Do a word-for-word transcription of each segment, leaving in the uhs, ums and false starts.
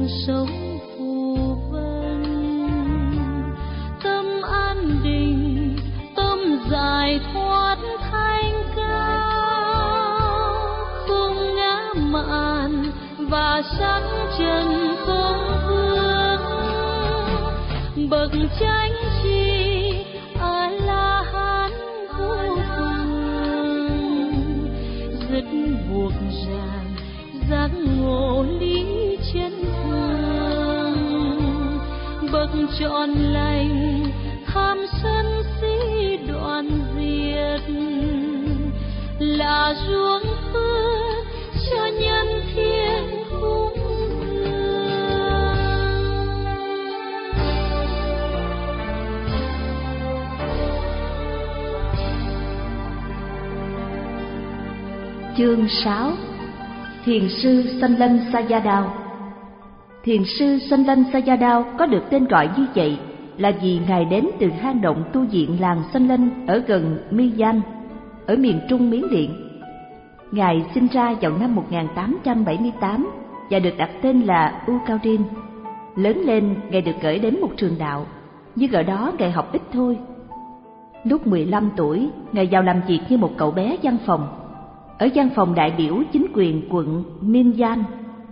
sống phù vân. Tâm an định, tâm giải thoát thanh cao, không ngã mạn và sắc trần không vương. Bậc chánh tri a la hán vô phương, dứt buộc ràng giác ngộ lý chân thường. Bậc trọn lành tham sân si đoạn diệt, là ruộng phước cho nhân thiên cúng dường. Chương sáu. Thiền sư Sanh Lân Sayadaw. Thiền sư Sanh Lân Sayadaw có được tên gọi như vậy là vì Ngài đến từ hang động tu viện làng Sanh Lân ở gần Miyan, ở miền trung Miến Điện. Ngài sinh ra vào năm một nghìn tám trăm bảy mươi tám và được đặt tên là U Cao Din. Lớn lên, Ngài được gửi đến một trường đạo, nhưng ở đó Ngài học ít thôi. Lúc mười lăm tuổi, Ngài vào làm việc như một cậu bé văn phòng, ở văn phòng đại biểu chính quyền quận Minyan.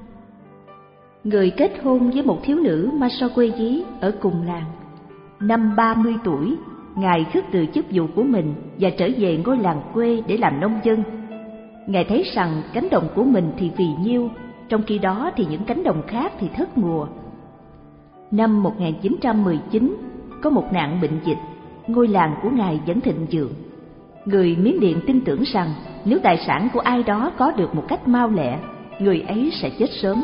Người kết hôn với một thiếu nữ Masaweji ở cùng làng. Năm ba mươi tuổi, Ngài khước từ chức vụ của mình và trở về ngôi làng quê để làm nông dân. Ngài thấy rằng cánh đồng của mình thì phì nhiêu, trong khi đó thì những cánh đồng khác thì thất mùa. Năm một nghìn chín trăm mười chín, có một nạn bệnh dịch, ngôi làng của Ngài vẫn thịnh vượng. Người Miến Điện tin tưởng rằng nếu tài sản của ai đó có được một cách mau lẹ, người ấy sẽ chết sớm.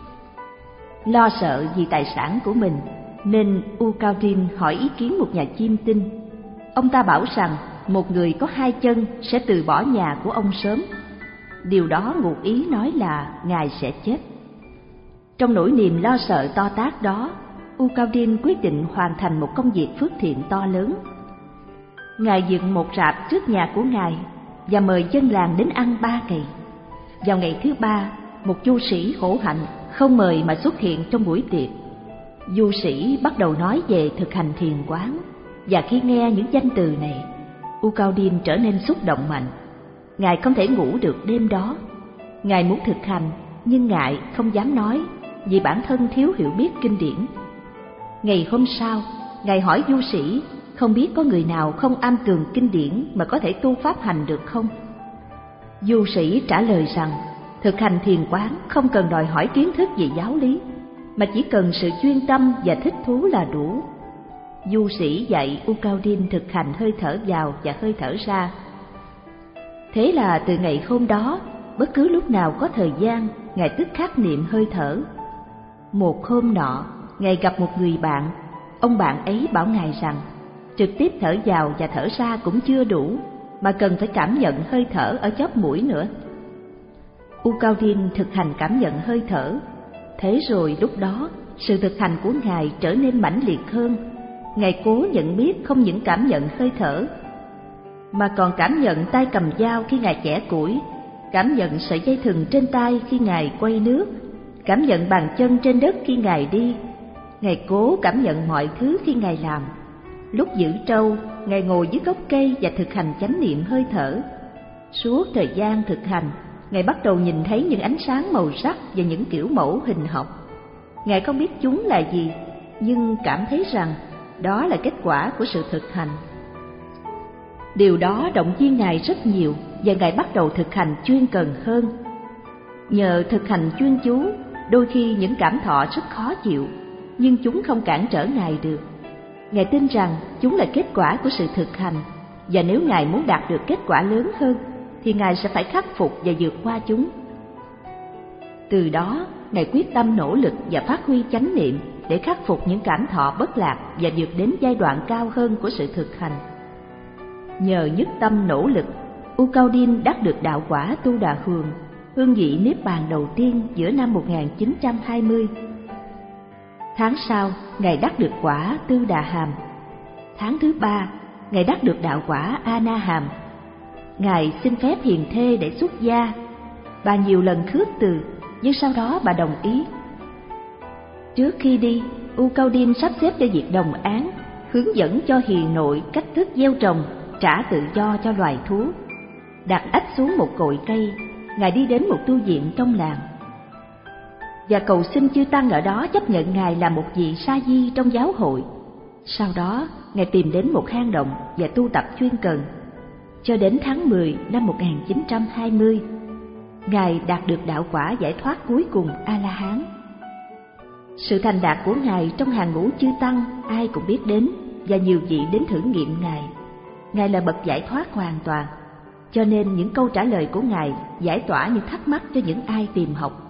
Lo sợ vì tài sản của mình, nên U Cao Din hỏi ý kiến một nhà chiêm tinh. Ông ta bảo rằng một người có hai chân sẽ từ bỏ nhà của ông sớm. Điều đó ngụ ý nói là Ngài sẽ chết. Trong nỗi niềm lo sợ to tát đó, U Cao Din quyết định hoàn thành một công việc phước thiện to lớn. Ngài dựng một rạp trước nhà của Ngài và mời dân làng đến ăn ba ngày. Vào ngày thứ ba, một du sĩ khổ hạnh không mời mà xuất hiện trong buổi tiệc. Du sĩ bắt đầu nói về thực hành thiền quán, và khi nghe những danh từ này, U Cao Din trở nên xúc động mạnh. Ngài không thể ngủ được đêm đó. Ngài muốn thực hành, nhưng ngài không dám nói vì bản thân thiếu hiểu biết kinh điển. Ngày hôm sau, Ngài hỏi du sĩ không biết có người nào không am tường kinh điển mà có thể tu pháp hành được không? Du sĩ trả lời rằng thực hành thiền quán không cần đòi hỏi kiến thức về giáo lý, mà chỉ cần sự chuyên tâm và thích thú là đủ. Du sĩ dạy U Cao Din thực hành hơi thở vào và hơi thở ra. Thế là từ ngày hôm đó, bất cứ lúc nào có thời gian, Ngài tức khắc niệm hơi thở. Một hôm nọ, Ngài gặp một người bạn. Ông bạn ấy bảo Ngài rằng trực tiếp thở vào và thở ra cũng chưa đủ, mà cần phải cảm nhận hơi thở ở chóp mũi nữa. U Cao Din thực hành cảm nhận hơi thở. Thế rồi lúc đó, sự thực hành của Ngài trở nên mãnh liệt hơn. Ngài cố nhận biết không những cảm nhận hơi thở, mà còn cảm nhận tay cầm dao khi Ngài chẻ củi, cảm nhận sợi dây thừng trên tay khi Ngài quay nước, cảm nhận bàn chân trên đất khi Ngài đi. Ngài cố cảm nhận mọi thứ khi Ngài làm. Lúc giữ trâu, Ngài ngồi dưới gốc cây và thực hành chánh niệm hơi thở. Suốt thời gian thực hành, Ngài bắt đầu nhìn thấy những ánh sáng màu sắc và những kiểu mẫu hình học. Ngài không biết chúng là gì, nhưng cảm thấy rằng đó là kết quả của sự thực hành. Điều đó động viên Ngài rất nhiều, và Ngài bắt đầu thực hành chuyên cần hơn. Nhờ thực hành chuyên chú, đôi khi những cảm thọ rất khó chịu, nhưng chúng không cản trở Ngài được. Ngài tin rằng chúng là kết quả của sự thực hành, và nếu Ngài muốn đạt được kết quả lớn hơn, thì Ngài sẽ phải khắc phục và vượt qua chúng. Từ đó, Ngài quyết tâm nỗ lực và phát huy chánh niệm để khắc phục những cảm thọ bất lạc và vượt đến giai đoạn cao hơn của sự thực hành. Nhờ nhất tâm nỗ lực, U Cao Din đắc được đạo quả Tu Đà Hường, hương vị niết bàn đầu tiên giữa năm một nghìn chín trăm hai mươi. Tháng sau, Ngài đắc được quả Tư Đà Hàm. Tháng thứ ba, Ngài đắc được đạo quả A Na Hàm. Ngài xin phép hiền thê để xuất gia. Bà nhiều lần khước từ, nhưng sau đó bà đồng ý. Trước khi đi, U Cao Điên sắp xếp cho việc đồng án, hướng dẫn cho hiền nội cách thức gieo trồng, trả tự do cho loài thú. Đặt ách xuống một cội cây, Ngài đi đến một tu viện trong làng và cầu xin chư tăng ở đó chấp nhận Ngài là một vị sa di trong giáo hội. Sau đó, Ngài tìm đến một hang động và tu tập chuyên cần. Cho đến tháng mười năm một nghìn chín trăm hai mươi, Ngài đạt được đạo quả giải thoát cuối cùng A-la-hán. Sự thành đạt của Ngài trong hàng ngũ chư tăng ai cũng biết đến, và nhiều vị đến thử nghiệm Ngài. Ngài là bậc giải thoát hoàn toàn, cho nên những câu trả lời của Ngài giải tỏa những thắc mắc cho những ai tìm học.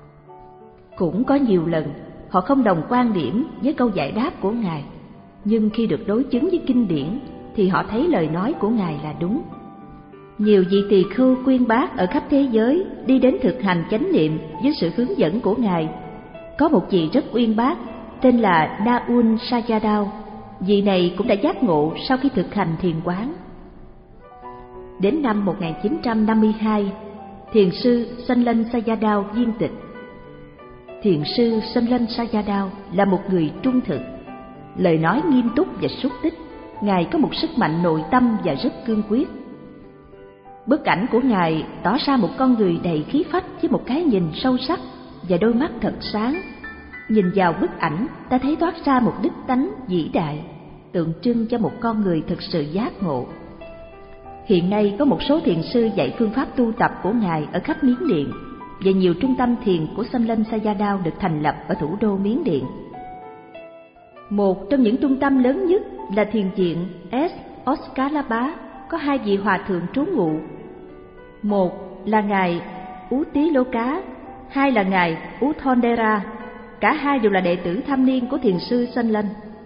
Cũng có nhiều lần họ không đồng quan điểm với câu giải đáp của Ngài, nhưng khi được đối chứng với kinh điển thì họ thấy lời nói của Ngài là đúng. Nhiều vị tỳ khưu quyên bác ở khắp thế giới đi đến thực hành chánh niệm với sự hướng dẫn của Ngài. Có một vị rất uyên bác tên là Daun Sayadaw. Vị này cũng đã giác ngộ sau khi thực hành thiền quán. Đến năm một nghìn chín trăm năm mươi hai, thiền sư Sanlân Sayadaw viên tịch. Thiền sư Sanlân Sayadaw là một người trung thực, lời nói nghiêm túc và xúc tích. Ngài có một sức mạnh nội tâm và rất cương quyết. Bức ảnh của Ngài tỏ ra một con người đầy khí phách với một cái nhìn sâu sắc và đôi mắt thật sáng. Nhìn vào bức ảnh, ta thấy toát ra một đức tánh vĩ đại, tượng trưng cho một con người thực sự giác ngộ. Hiện nay có một số thiền sư dạy phương pháp tu tập của Ngài ở khắp Miến Điện, và nhiều trung tâm thiền của Sanlân Sayadaw được thành lập ở thủ đô Miến Điện. Một trong những trung tâm lớn nhất là thiền viện S. Oscarlaba, có hai vị hòa thượng trú ngụ. Một là Ngài Utiloka, hai là Ngài Uthondera. Cả hai đều là đệ tử thâm niên của thiền sư Sanlân.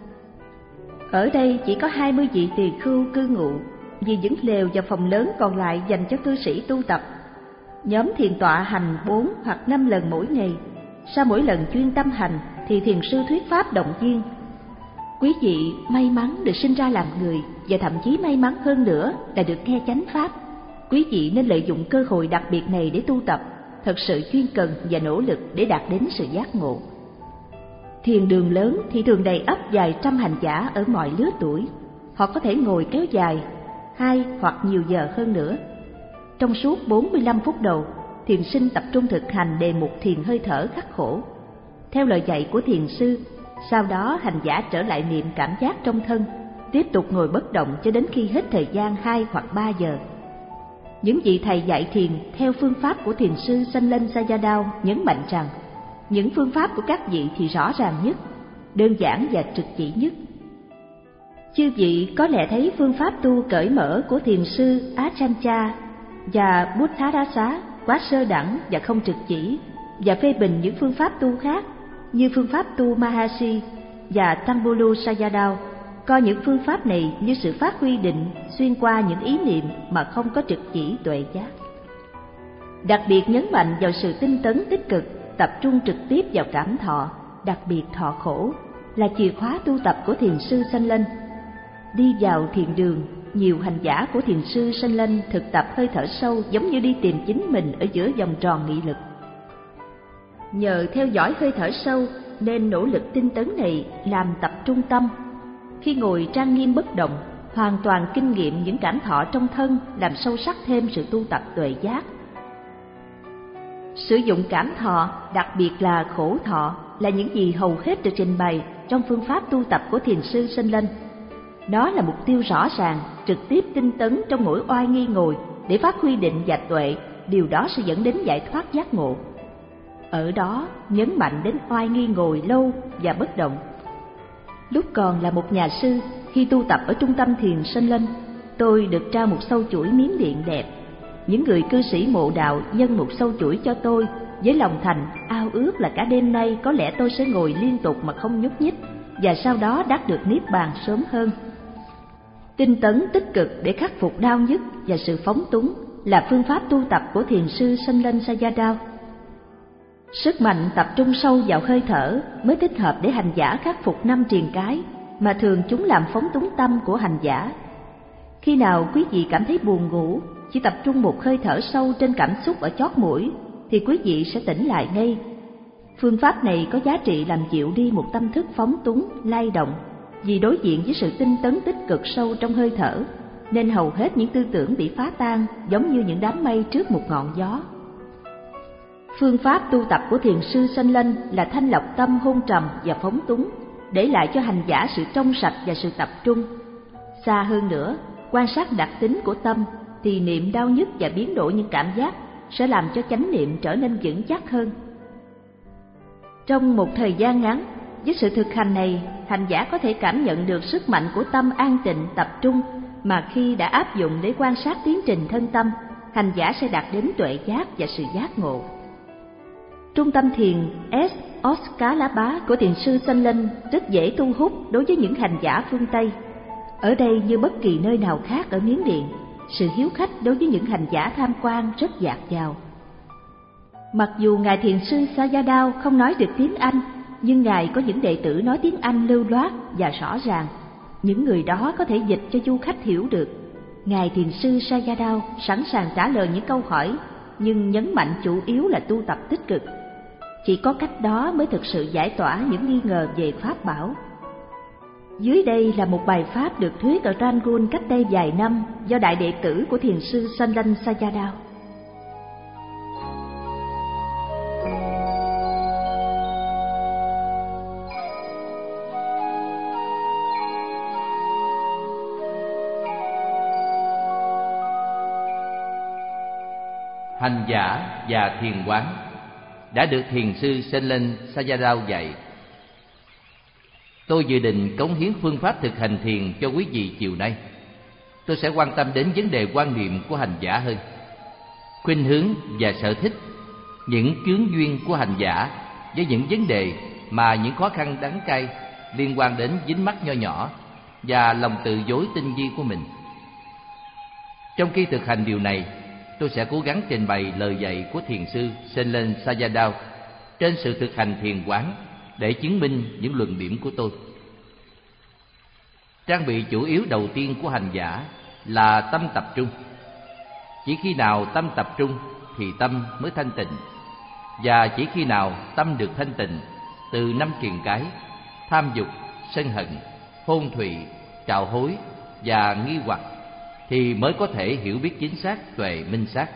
Ở đây chỉ có hai mươi vị tỳ khưu cư ngụ, vì những lều và phòng lớn còn lại dành cho cư sĩ tu tập. Nhóm thiền tọa hành bốn hoặc năm lần mỗi ngày. Sau mỗi lần chuyên tâm hành thì thiền sư thuyết pháp động viên. Quý vị may mắn được sinh ra làm người, và thậm chí may mắn hơn nữa là được nghe chánh pháp. Quý vị nên lợi dụng cơ hội đặc biệt này để tu tập, thật sự chuyên cần và nỗ lực để đạt đến sự giác ngộ. Thiền đường lớn thì thường đầy ắp vài trăm hành giả ở mọi lứa tuổi. Họ có thể ngồi kéo dài hai hoặc nhiều giờ hơn nữa. Trong suốt bốn mươi lăm phút đầu, thiền sinh tập trung thực hành đề mục thiền hơi thở khắc khổ. Theo lời dạy của thiền sư, sau đó hành giả trở lại niệm cảm giác trong thân, tiếp tục ngồi bất động cho đến khi hết thời gian hai hoặc ba giờ. Những vị thầy dạy thiền theo phương pháp của thiền sư Sanlân Sayadaw nhấn mạnh rằng những phương pháp của các vị thì rõ ràng nhất, đơn giản và trực chỉ nhất. Chư vị có lẽ thấy phương pháp tu cởi mở của thiền sư Ajahn và Buddhadasa quá sơ đẳng và không trực chỉ, và phê bình những phương pháp tu khác như phương pháp tu Mahasi và Tambulu Sayadaw, coi những phương pháp này như sự phát huy định xuyên qua những ý niệm mà không có trực chỉ tuệ giác. Đặc biệt nhấn mạnh vào sự tinh tấn tích cực, tập trung trực tiếp vào cảm thọ, đặc biệt thọ khổ, là chìa khóa tu tập của thiền sư Sanlân. Đi vào thiền đường, nhiều hành giả của thiền sư Sanlân thực tập hơi thở sâu giống như đi tìm chính mình ở giữa vòng tròn nghị lực. Nhờ theo dõi hơi thở sâu nên nỗ lực tinh tấn này làm tập trung tâm. Khi ngồi trang nghiêm bất động, hoàn toàn kinh nghiệm những cảm thọ trong thân, làm sâu sắc thêm sự tu tập tuệ giác. Sử dụng cảm thọ, đặc biệt là khổ thọ, là những gì hầu hết được trình bày trong phương pháp tu tập của thiền sư Sanlân. Nó là mục tiêu rõ ràng, trực tiếp tinh tấn trong mỗi oai nghi ngồi để phát huy định và tuệ, điều đó sẽ dẫn đến giải thoát giác ngộ. Ở đó nhấn mạnh đến oai nghi ngồi lâu và bất động. Lúc còn là một nhà sư, khi tu tập ở trung tâm thiền Sanlân, tôi được trao một sâu chuỗi miếng điện đẹp. Những người cư sĩ mộ đạo dâng một sâu chuỗi cho tôi với lòng thành ao ước là cả đêm nay có lẽ tôi sẽ ngồi liên tục mà không nhúc nhích, và sau đó đắc được niết bàn sớm hơn. Tinh tấn tích cực để khắc phục đau nhức và sự phóng túng là phương pháp tu tập của thiền sư Sanlân Sayadaw. Sức mạnh tập trung sâu vào hơi thở mới thích hợp để hành giả khắc phục năm triền cái mà thường chúng làm phóng túng tâm của hành giả. Khi nào quý vị cảm thấy buồn ngủ, chỉ tập trung một hơi thở sâu trên cảm xúc ở chót mũi thì quý vị sẽ tỉnh lại ngay. Phương pháp này có giá trị làm dịu đi một tâm thức phóng túng, lay động, vì đối diện với sự tinh tấn tích cực sâu trong hơi thở, nên hầu hết những tư tưởng bị phá tan giống như những đám mây trước một ngọn gió. Phương pháp tu tập của thiền sư Sanh Lân là thanh lọc tâm hôn trầm và phóng túng, để lại cho hành giả sự trong sạch và sự tập trung. Xa hơn nữa, quan sát đặc tính của tâm, thì niệm đau nhức và biến đổi những cảm giác sẽ làm cho chánh niệm trở nên vững chắc hơn. Trong một thời gian ngắn, với sự thực hành này, hành giả có thể cảm nhận được sức mạnh của tâm an tịnh tập trung, mà khi đã áp dụng để quan sát tiến trình thân tâm, hành giả sẽ đạt đến tuệ giác và sự giác ngộ. Trung tâm thiền S. Oskalaba của thiền sư Sanh Lân rất dễ thu hút đối với những hành giả phương Tây. Ở đây như bất kỳ nơi nào khác ở Miến Điện, sự hiếu khách đối với những hành giả tham quan rất dạt dào. Mặc dù Ngài Thiền sư Sayadaw không nói được tiếng Anh, nhưng Ngài có những đệ tử nói tiếng Anh lưu loát và rõ ràng. Những người đó có thể dịch cho du khách hiểu được. Ngài Thiền sư Sayadaw sẵn sàng trả lời những câu hỏi, nhưng nhấn mạnh chủ yếu là tu tập tích cực. Chỉ có cách đó mới thực sự giải tỏa những nghi ngờ về pháp bảo. Dưới đây là một bài pháp được thuyết ở Rangoon cách đây vài năm do đại đệ tử của thiền sư Sanh Lân Sayadaw. Hành giả và thiền quán đã được thiền sư Sanh Lân Sayadaw dạy. Tôi dự định cống hiến phương pháp thực hành thiền cho quý vị chiều nay. Tôi sẽ quan tâm đến vấn đề quan niệm của hành giả hơn, khuynh hướng và sở thích, những chướng duyên của hành giả với những vấn đề mà những khó khăn đắng cay liên quan đến dính mắc nho nhỏ và lòng tự dối tinh vi của mình. Trong khi thực hành điều này, tôi sẽ cố gắng trình bày lời dạy của thiền sư Sanh Lân Sayadaw trên sự thực hành thiền quán để chứng minh những luận điểm của tôi. Trang bị chủ yếu đầu tiên của hành giả là tâm tập trung. Chỉ khi nào tâm tập trung thì tâm mới thanh tịnh, và chỉ khi nào tâm được thanh tịnh từ năm triền cái tham dục, sân hận, hôn thụy, trạo hối và nghi hoặc thì mới có thể hiểu biết chính xác tuệ minh sát.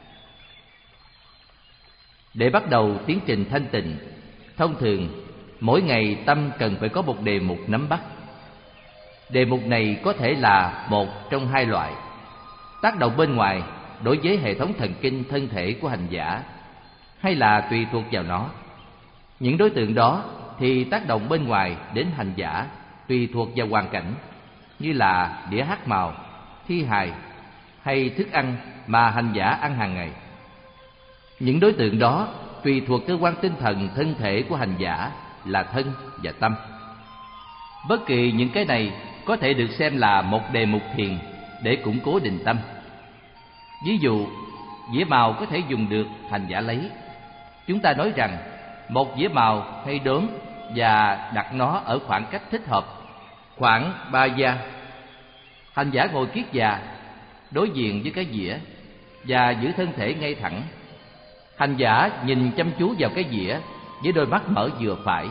Để bắt đầu tiến trình thanh tịnh, thông thường mỗi ngày tâm cần phải có một đề mục nắm bắt. Đề mục này có thể là một trong hai loại: tác động bên ngoài đối với hệ thống thần kinh thân thể của hành giả, hay là tùy thuộc vào nó. Những đối tượng đó thì tác động bên ngoài đến hành giả tùy thuộc vào hoàn cảnh, như là đĩa hát màu, thi hài hay thức ăn mà hành giả ăn hàng ngày. Những đối tượng đó tùy thuộc cơ quan tinh thần thân thể của hành giả là thân và tâm. Bất kỳ những cái này có thể được xem là một đề mục thiền để củng cố định tâm. Ví dụ, dĩa màu có thể dùng được hành giả lấy. Chúng ta nói rằng một dĩa màu hay đốm và đặt nó ở khoảng cách thích hợp, khoảng ba gia. Hành giả ngồi kiết già, đối diện với cái dĩa và giữ thân thể ngay thẳng. Hành giả nhìn chăm chú vào cái dĩa với đôi mắt mở vừa phải.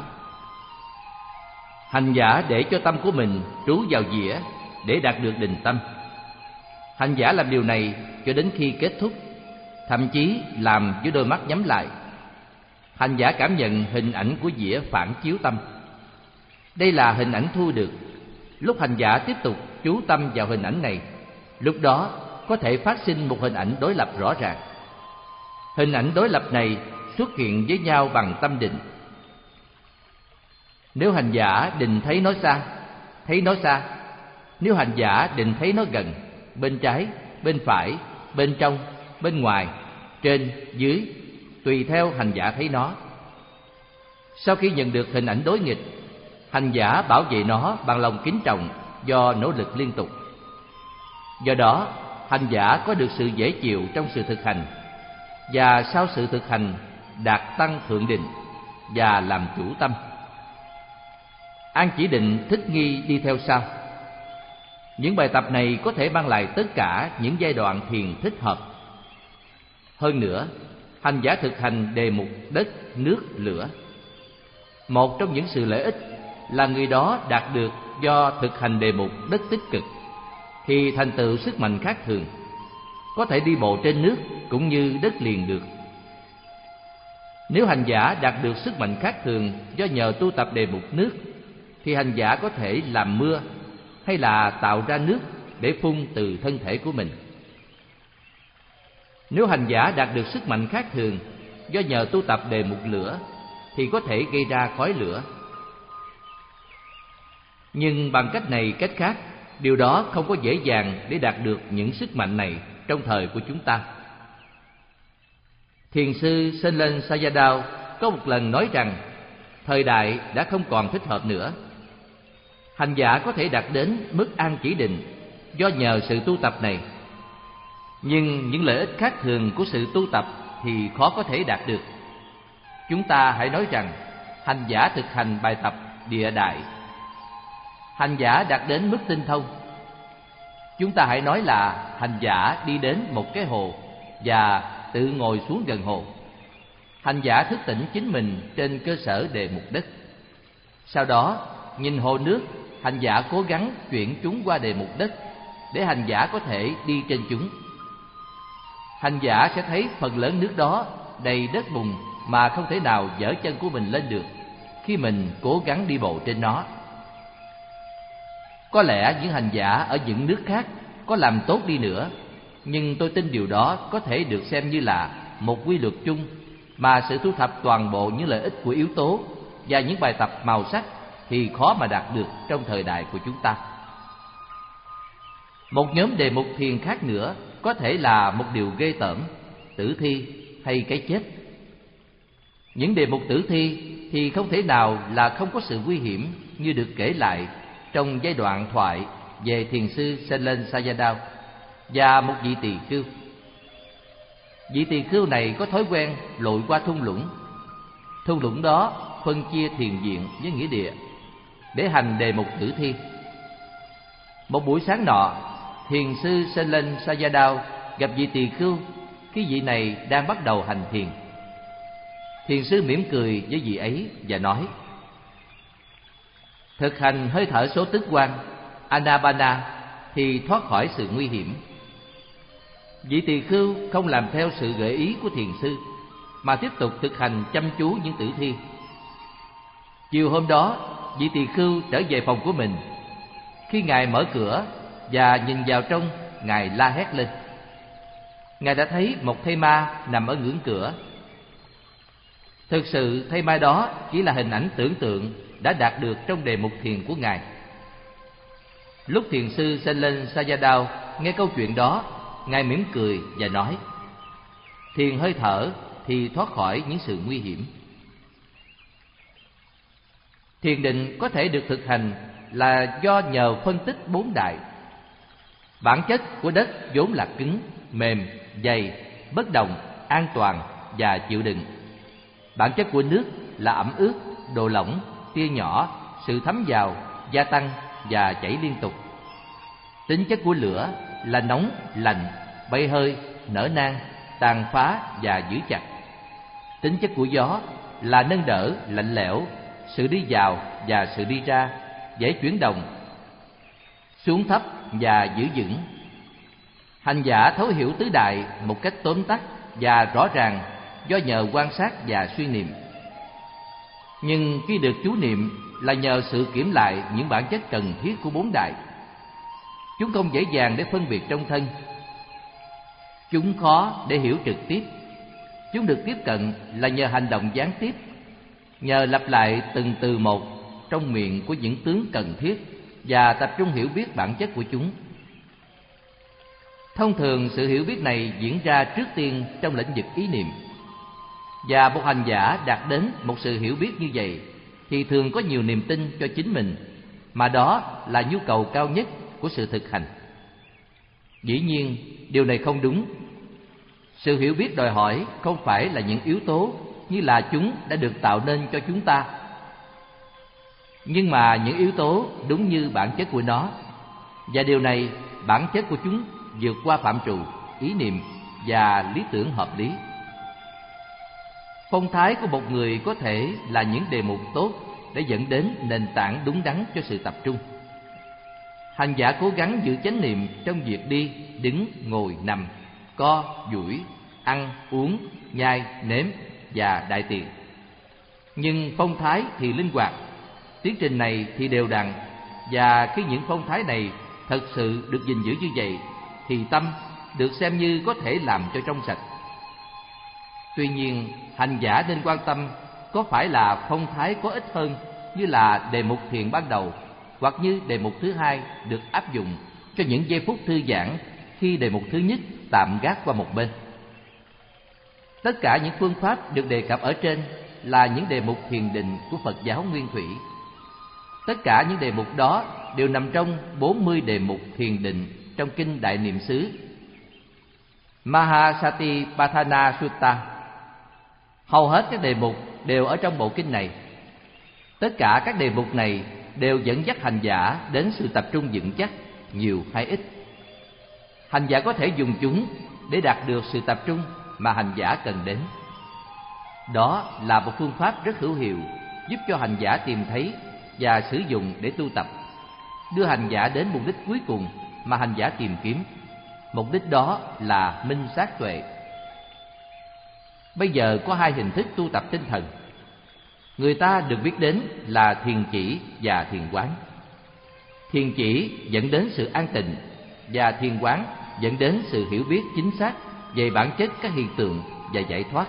Hành giả để cho tâm của mình trú vào dĩa để đạt được định tâm. Hành giả làm điều này cho đến khi kết thúc, thậm chí làm với đôi mắt nhắm lại. Hành giả cảm nhận hình ảnh của dĩa phản chiếu tâm. Đây là hình ảnh thu được. Lúc hành giả tiếp tục chú tâm vào hình ảnh này, lúc đó có thể phát sinh một hình ảnh đối lập rõ ràng. Hình ảnh đối lập này xuất hiện với nhau bằng tâm định. Nếu hành giả định thấy nó xa, thấy nó xa. Nếu hành giả định thấy nó gần, bên trái, bên phải, bên trong, bên ngoài, trên, dưới, tùy theo hành giả thấy nó. Sau khi nhận được hình ảnh đối nghịch, hành giả bảo vệ nó bằng lòng kính trọng do nỗ lực liên tục. Do đó, hành giả có được sự dễ chịu trong sự thực hành, và sau sự thực hành đạt tăng thượng định và làm chủ tâm. An chỉ định thích nghi đi theo sau. Những bài tập này có thể mang lại tất cả những giai đoạn thiền thích hợp. Hơn nữa, hành giả thực hành đề mục đất, nước, lửa. Một trong những sự lợi ích là người đó đạt được do thực hành đề mục đất tích cực thì thành tựu sức mạnh khác thường, có thể đi bộ trên nước cũng như đất liền được. Nếu hành giả đạt được sức mạnh khác thường do nhờ tu tập đề mục nước thì hành giả có thể làm mưa hay là tạo ra nước để phun từ thân thể của mình. Nếu hành giả đạt được sức mạnh khác thường do nhờ tu tập đề mục lửa thì có thể gây ra khói lửa. Nhưng bằng cách này cách khác, điều đó không có dễ dàng để đạt được những sức mạnh này trong thời của chúng ta. Thiền sư Senlen Sayadaw có một lần nói rằng thời đại đã không còn thích hợp nữa. Hành giả có thể đạt đến mức an chỉ định do nhờ sự tu tập này, nhưng những lợi ích khác thường của sự tu tập thì khó có thể đạt được. Chúng ta hãy nói rằng hành giả thực hành bài tập địa đại. Hành giả đạt đến mức tinh thông. Chúng ta hãy nói là hành giả đi đến một cái hồ và tự ngồi xuống gần hồ. Hành giả thức tỉnh chính mình trên cơ sở đề mục đất. Sau đó, nhìn hồ nước, hành giả cố gắng chuyển chúng qua đề mục đất để hành giả có thể đi trên chúng. Hành giả sẽ thấy phần lớn nước đó đầy đất bùn mà không thể nào giở chân của mình lên được khi mình cố gắng đi bộ trên nó. Có lẽ những hành giả ở những nước khác có làm tốt đi nữa, nhưng tôi tin điều đó có thể được xem như là một quy luật chung mà sự thu thập toàn bộ những lợi ích của yếu tố và những bài tập màu sắc thì khó mà đạt được trong thời đại của chúng ta. Một nhóm đề mục thiền khác nữa có thể là một điều ghê tởm, tử thi hay cái chết. Những đề mục tử thi thì không thể nào là không có sự nguy hiểm như được kể lại trong giai đoạn thoại về thiền sư Senlen Sayadaw và một vị tỳ khưu. Vị tỳ khưu này có thói quen lội qua thung lũng. Thung lũng đó phân chia thiền viện với nghĩa địa để hành đề mục tử thi. Một buổi sáng nọ, thiền sư Senlen Sayadaw gặp vị tỳ khưu khi vị này đang bắt đầu hành thiền. Thiền sư mỉm cười với vị ấy và nói: thực hành hơi thở số tức quan Anapana thì thoát khỏi sự nguy hiểm. Vị tỳ khưu không làm theo sự gợi ý của thiền sư mà tiếp tục thực hành chăm chú những tử thi. Chiều hôm đó, vị tỳ khưu trở về phòng của mình. Khi ngài mở cửa và nhìn vào trong, ngài la hét lên. Ngài đã thấy một thây ma nằm ở ngưỡng cửa. Thực sự thây ma đó chỉ là hình ảnh tưởng tượng đã đạt được trong đề mục thiền của ngài. Lúc thiền sư Senlen Sayadaw nghe câu chuyện đó, ngài mỉm cười và nói: thiền hơi thở thì thoát khỏi những sự nguy hiểm. Thiền định có thể được thực hành là do nhờ phân tích bốn đại. Bản chất của đất vốn là cứng, mềm, dày, bất động, an toàn và chịu đựng. Bản chất của nước là ẩm ướt, độ lỏng, tia nhỏ, sự thấm vào, gia tăng và chảy liên tục. Tính chất của lửa là nóng, lạnh, bay hơi, nở nang, tàn phá và giữ chặt. Tính chất của gió là nâng đỡ, lạnh lẽo, sự đi vào và sự đi ra, dễ chuyển động, xuống thấp và giữ vững. Hành giả thấu hiểu tứ đại một cách tóm tắt và rõ ràng do nhờ quan sát và suy niệm. Nhưng khi được chú niệm là nhờ sự kiểm lại những bản chất cần thiết của bốn đại. Chúng không dễ dàng để phân biệt trong thân. Chúng khó để hiểu trực tiếp. Chúng được tiếp cận là nhờ hành động gián tiếp, nhờ lặp lại từng từ một trong miệng của những tướng cần thiết và tập trung hiểu biết bản chất của chúng. Thông thường sự hiểu biết này diễn ra trước tiên trong lĩnh vực ý niệm. Và một hành giả đạt đến một sự hiểu biết như vậy thì thường có nhiều niềm tin cho chính mình, mà đó là nhu cầu cao nhất của sự thực hành. Dĩ nhiên, điều này không đúng. Sự hiểu biết đòi hỏi không phải là những yếu tố như là chúng đã được tạo nên cho chúng ta, nhưng mà những yếu tố đúng như bản chất của nó. Và điều này, bản chất của chúng vượt qua phạm trù, ý niệm và lý tưởng hợp lý. Phong thái của một người có thể là những đề mục tốt để dẫn đến nền tảng đúng đắn cho sự tập trung. Hành giả cố gắng giữ chánh niệm trong việc đi, đứng, ngồi, nằm, co, duỗi, ăn, uống, nhai, nếm và đại tiện. Nhưng phong thái thì linh hoạt, tiến trình này thì đều đặn, và khi những phong thái này thật sự được gìn giữ như vậy thì tâm được xem như có thể làm cho trong sạch. Tuy nhiên, hành giả nên quan tâm có phải là phong thái có ích hơn như là đề mục thiền ban đầu, hoặc như đề mục thứ hai được áp dụng cho những giây phút thư giãn khi đề mục thứ nhất tạm gác qua một bên. Tất cả những phương pháp được đề cập ở trên là những đề mục thiền định của Phật giáo Nguyên Thủy. Tất cả những đề mục đó đều nằm trong bốn mươi đề mục thiền định trong kinh Đại Niệm xứ Mahasatipatthana Sutta. Hầu hết các đề mục đều ở trong bộ kinh này. Tất cả các đề mục này đều dẫn dắt hành giả đến sự tập trung vững chắc, nhiều hay ít. Hành giả có thể dùng chúng để đạt được sự tập trung mà hành giả cần đến. Đó là một phương pháp rất hữu hiệu, giúp cho hành giả tìm thấy và sử dụng để tu tập, đưa hành giả đến mục đích cuối cùng mà hành giả tìm kiếm. Mục đích đó là minh sát tuệ. Bây giờ có hai hình thức tu tập tinh thần. Người ta được biết đến là thiền chỉ và thiền quán. Thiền chỉ dẫn đến sự an tịnh, và thiền quán dẫn đến sự hiểu biết chính xác về bản chất các hiện tượng và giải thoát.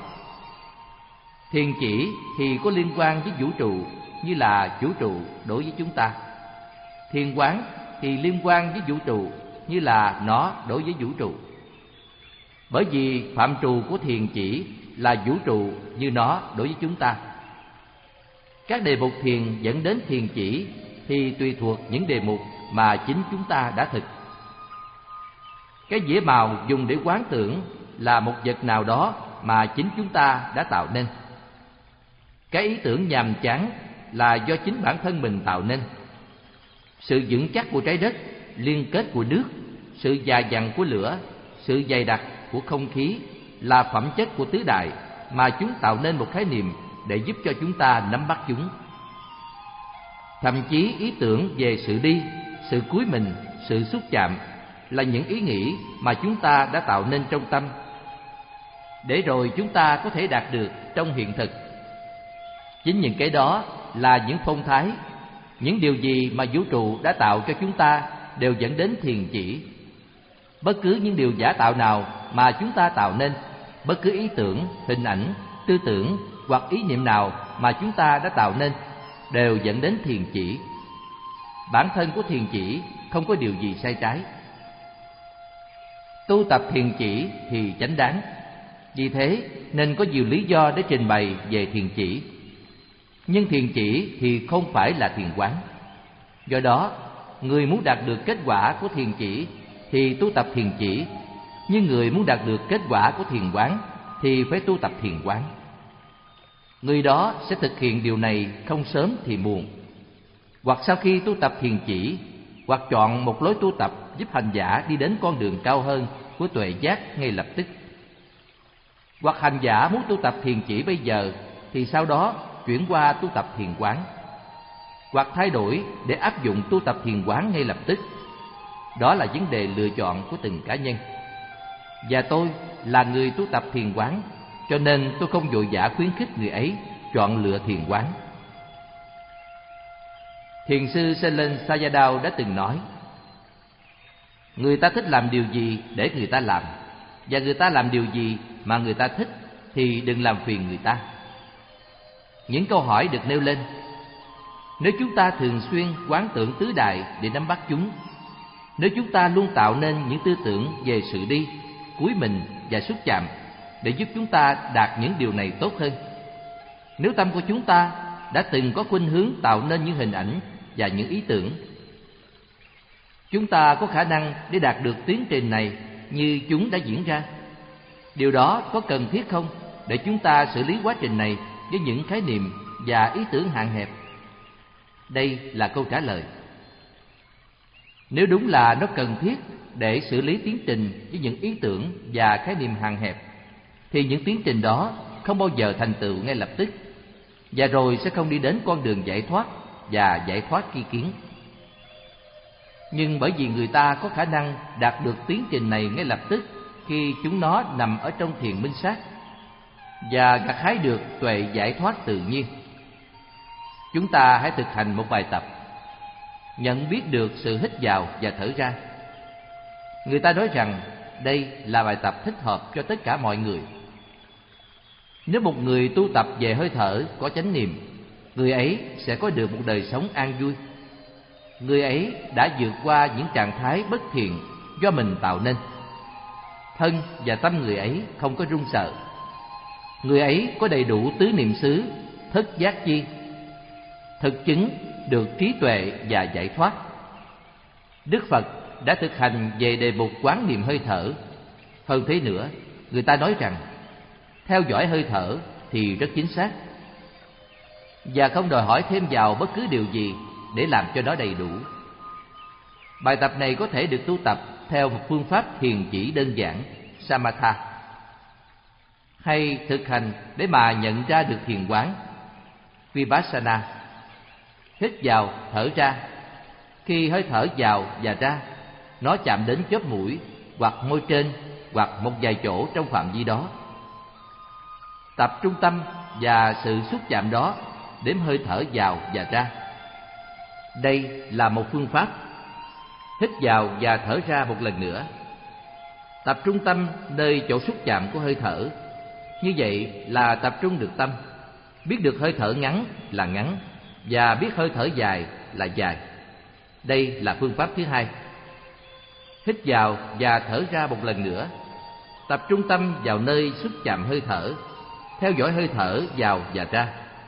Thiền chỉ thì có liên quan với vũ trụ, như là vũ trụ đối với chúng ta. Thiền quán thì liên quan với vũ trụ, như là nó đối với vũ trụ. Bởi vì phạm trù của thiền chỉ là vũ trụ như nó đối với chúng ta. Các đề mục thiền dẫn đến thiền chỉ thì tùy thuộc những đề mục mà chính chúng ta đã thực. Cái dĩa màu dùng để quán tưởng là một vật nào đó mà chính chúng ta đã tạo nên. Cái ý tưởng nhàm chán là do chính bản thân mình tạo nên. Sự vững chắc của trái đất, liên kết của nước, sự dài dặn của lửa, sự dày đặc của không khí là phẩm chất của tứ đại mà chúng tạo nên một khái niệm để giúp cho chúng ta nắm bắt chúng. Thậm chí ý tưởng về sự đi, sự cúi mình, sự xúc chạm là những ý nghĩ mà chúng ta đã tạo nên trong tâm, để rồi chúng ta có thể đạt được trong hiện thực. Chính những cái đó là những phong thái, những điều gì mà vũ trụ đã tạo cho chúng ta đều dẫn đến thiền chỉ. Bất cứ những điều giả tạo nào mà chúng ta tạo nên, bất cứ ý tưởng, hình ảnh, tư tưởng hoặc ý niệm nào mà chúng ta đã tạo nên đều dẫn đến thiền chỉ. Bản thân của thiền chỉ không có điều gì sai trái. Tu tập thiền chỉ thì chánh đáng. Vì thế nên có nhiều lý do để trình bày về thiền chỉ. Nhưng thiền chỉ thì không phải là thiền quán. Do đó, người muốn đạt được kết quả của thiền chỉ thì tu tập thiền chỉ, nhưng người muốn đạt được kết quả của thiền quán thì phải tu tập thiền quán. Người đó sẽ thực hiện điều này không sớm thì muộn, hoặc sau khi tu tập thiền chỉ, hoặc chọn một lối tu tập giúp hành giả đi đến con đường cao hơn của tuệ giác ngay lập tức. Hoặc hành giả muốn tu tập thiền chỉ bây giờ thì sau đó chuyển qua tu tập thiền quán, hoặc thay đổi để áp dụng tu tập thiền quán ngay lập tức. Đó là vấn đề lựa chọn của từng cá nhân. Và tôi là người tu tập thiền quán, cho nên tôi không vội vã khuyến khích người ấy chọn lựa thiền quán. Thiền sư Selen Sayadaw đã từng nói: người ta thích làm điều gì để người ta làm, và người ta làm điều gì mà người ta thích thì đừng làm phiền người ta. Những câu hỏi được nêu lên: nếu chúng ta thường xuyên quán tưởng tứ đại để nắm bắt chúng, nếu chúng ta luôn tạo nên những tư tưởng về sự đi, cúi mình và xúc chạm để giúp chúng ta đạt những điều này tốt hơn, nếu tâm của chúng ta đã từng có khuynh hướng tạo nên những hình ảnh và những ý tưởng, chúng ta có khả năng để đạt được tiến trình này như chúng đã diễn ra. Điều đó có cần thiết không để chúng ta xử lý quá trình này với những khái niệm và ý tưởng hạn hẹp? Đây là câu trả lời. Nếu đúng là nó cần thiết để xử lý tiến trình với những ý tưởng và khái niệm hạn hẹp, thì những tiến trình đó không bao giờ thành tựu ngay lập tức, và rồi sẽ không đi đến con đường giải thoát và giải thoát tri kiến. Nhưng bởi vì người ta có khả năng đạt được tiến trình này ngay lập tức khi chúng nó nằm ở trong thiền minh sát và gặt hái được tuệ giải thoát tự nhiên, chúng ta hãy thực hành một bài tập nhận biết được sự hít vào và thở ra. Người ta nói rằng đây là bài tập thích hợp cho tất cả mọi người. Nếu một người tu tập về hơi thở có chánh niệm, người ấy sẽ có được một đời sống an vui. Người ấy đã vượt qua những trạng thái bất thiện do mình tạo nên. Thân và tâm người ấy không có run sợ. Người ấy có đầy đủ tứ niệm xứ, thất giác chi, thực chứng được trí tuệ và giải thoát. Đức Phật đã thực hành về đề mục quán niệm hơi thở. Hơn thế nữa, người ta nói rằng theo dõi hơi thở thì rất chính xác và không đòi hỏi thêm vào bất cứ điều gì để làm cho nó đầy đủ. Bài tập này có thể được tu tập theo một phương pháp thiền chỉ đơn giản, Samatha, hay thực hành để mà nhận ra được thiền quán, Vipassana. Hít vào, thở ra. Khi hơi thở vào và ra, nó chạm đến chóp mũi hoặc môi trên hoặc một vài chỗ trong phạm vi đó. Tập trung tâm và sự xúc chạm đó, đếm hơi thở vào và ra. Đây là một phương pháp. Hít vào và thở ra một lần nữa. Tập trung tâm nơi chỗ xúc chạm của hơi thở. Như vậy là tập trung được tâm, biết được hơi thở ngắn là ngắn và biết hơi thở dài là dài. Đây là phương pháp thứ hai. Hít vào và thở ra một lần nữa. Tập trung tâm vào nơi xúc chạm hơi thở, theo dõi hơi thở vào và ra.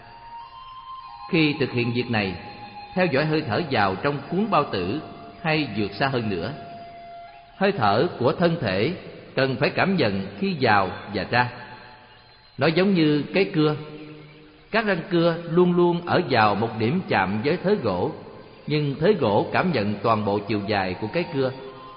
Khi thực hiện việc này, theo dõi hơi thở vào trong cuốn bao tử hay vượt xa hơn nữa. Hơi thở của thân thể cần phải cảm nhận khi vào và ra. Nó giống như cái cưa. Các răng cưa luôn luôn ở vào một điểm chạm với thớ gỗ, nhưng thớ gỗ cảm nhận toàn bộ chiều dài của cái cưa.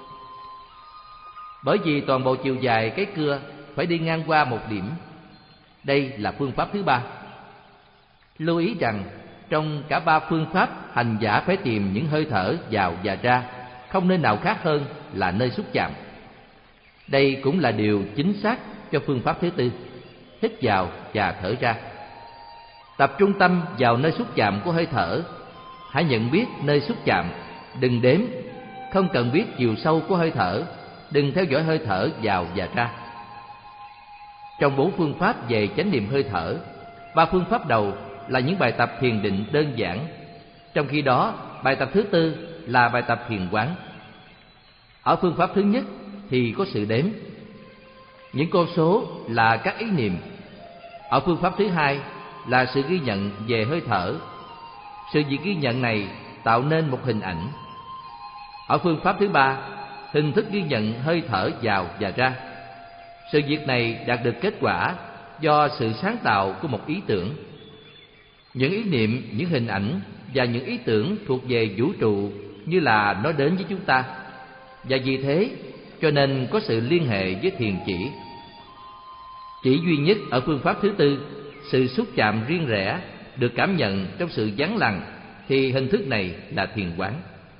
Bởi vì toàn bộ chiều dài cái cưa phải đi ngang qua một điểm. Đây là phương pháp thứ ba. Lưu ý rằng trong cả ba phương pháp, hành giả phải tìm những hơi thở vào và ra, không nơi nào khác hơn là nơi xúc chạm. Đây cũng là điều chính xác cho phương pháp thứ tư. Hít vào và thở ra. Tập trung tâm vào nơi xúc chạm của hơi thở. Hãy nhận biết nơi xúc chạm, đừng đếm, không cần biết chiều sâu của hơi thở, đừng theo dõi hơi thở vào và ra. Trong bốn phương pháp về chánh niệm hơi thở, ba phương pháp đầu là những bài tập thiền định đơn giản, trong khi đó bài tập thứ tư là bài tập thiền quán. Ở phương pháp thứ nhất thì có sự đếm, những con số là các ý niệm. Ở phương pháp thứ hai là sự ghi nhận về hơi thở. Sự việc ghi nhận này tạo nên một hình ảnh. Ở phương pháp thứ ba, hình thức ghi nhận hơi thở vào và ra. Sự việc này đạt được kết quả do sự sáng tạo của một ý tưởng. Những ý niệm, những hình ảnh và những ý tưởng thuộc về vũ trụ như là nó đến với chúng ta, và vì thế cho nên có sự liên hệ với thiền chỉ. Chỉ duy nhất ở phương pháp thứ tư, sự xúc chạm riêng rẽ được cảm nhận trong sự vắng lặng, thì hình thức này là thiền quán.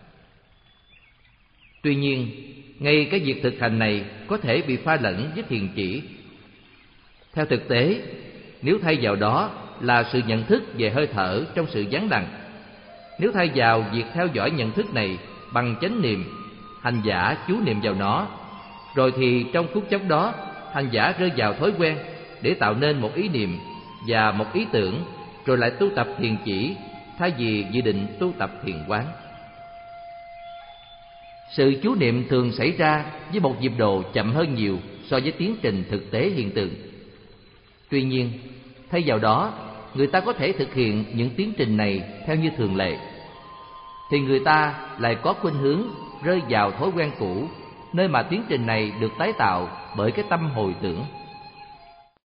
Tuy nhiên, ngay cái việc thực hành này có thể bị pha lẫn với thiền chỉ. Theo thực tế, nếu thay vào đó là sự nhận thức về hơi thở trong sự vắng lặng, nếu thay vào việc theo dõi nhận thức này bằng chánh niệm, hành giả chú niệm vào nó, rồi thì trong phút chốc đó, hành giả rơi vào thói quen để tạo nên một ý niệm và một ý tưởng, rồi lại tu tập thiền chỉ thay vì dự định tu tập thiền quán. Sự chú niệm thường xảy ra với một nhịp độ chậm hơn nhiều so với tiến trình thực tế hiện tượng. Tuy nhiên, thay vào đó, người ta có thể thực hiện những tiến trình này theo như thường lệ, thì người ta lại có khuynh hướng rơi vào thói quen cũ, nơi mà tiến trình này được tái tạo bởi cái tâm hồi tưởng.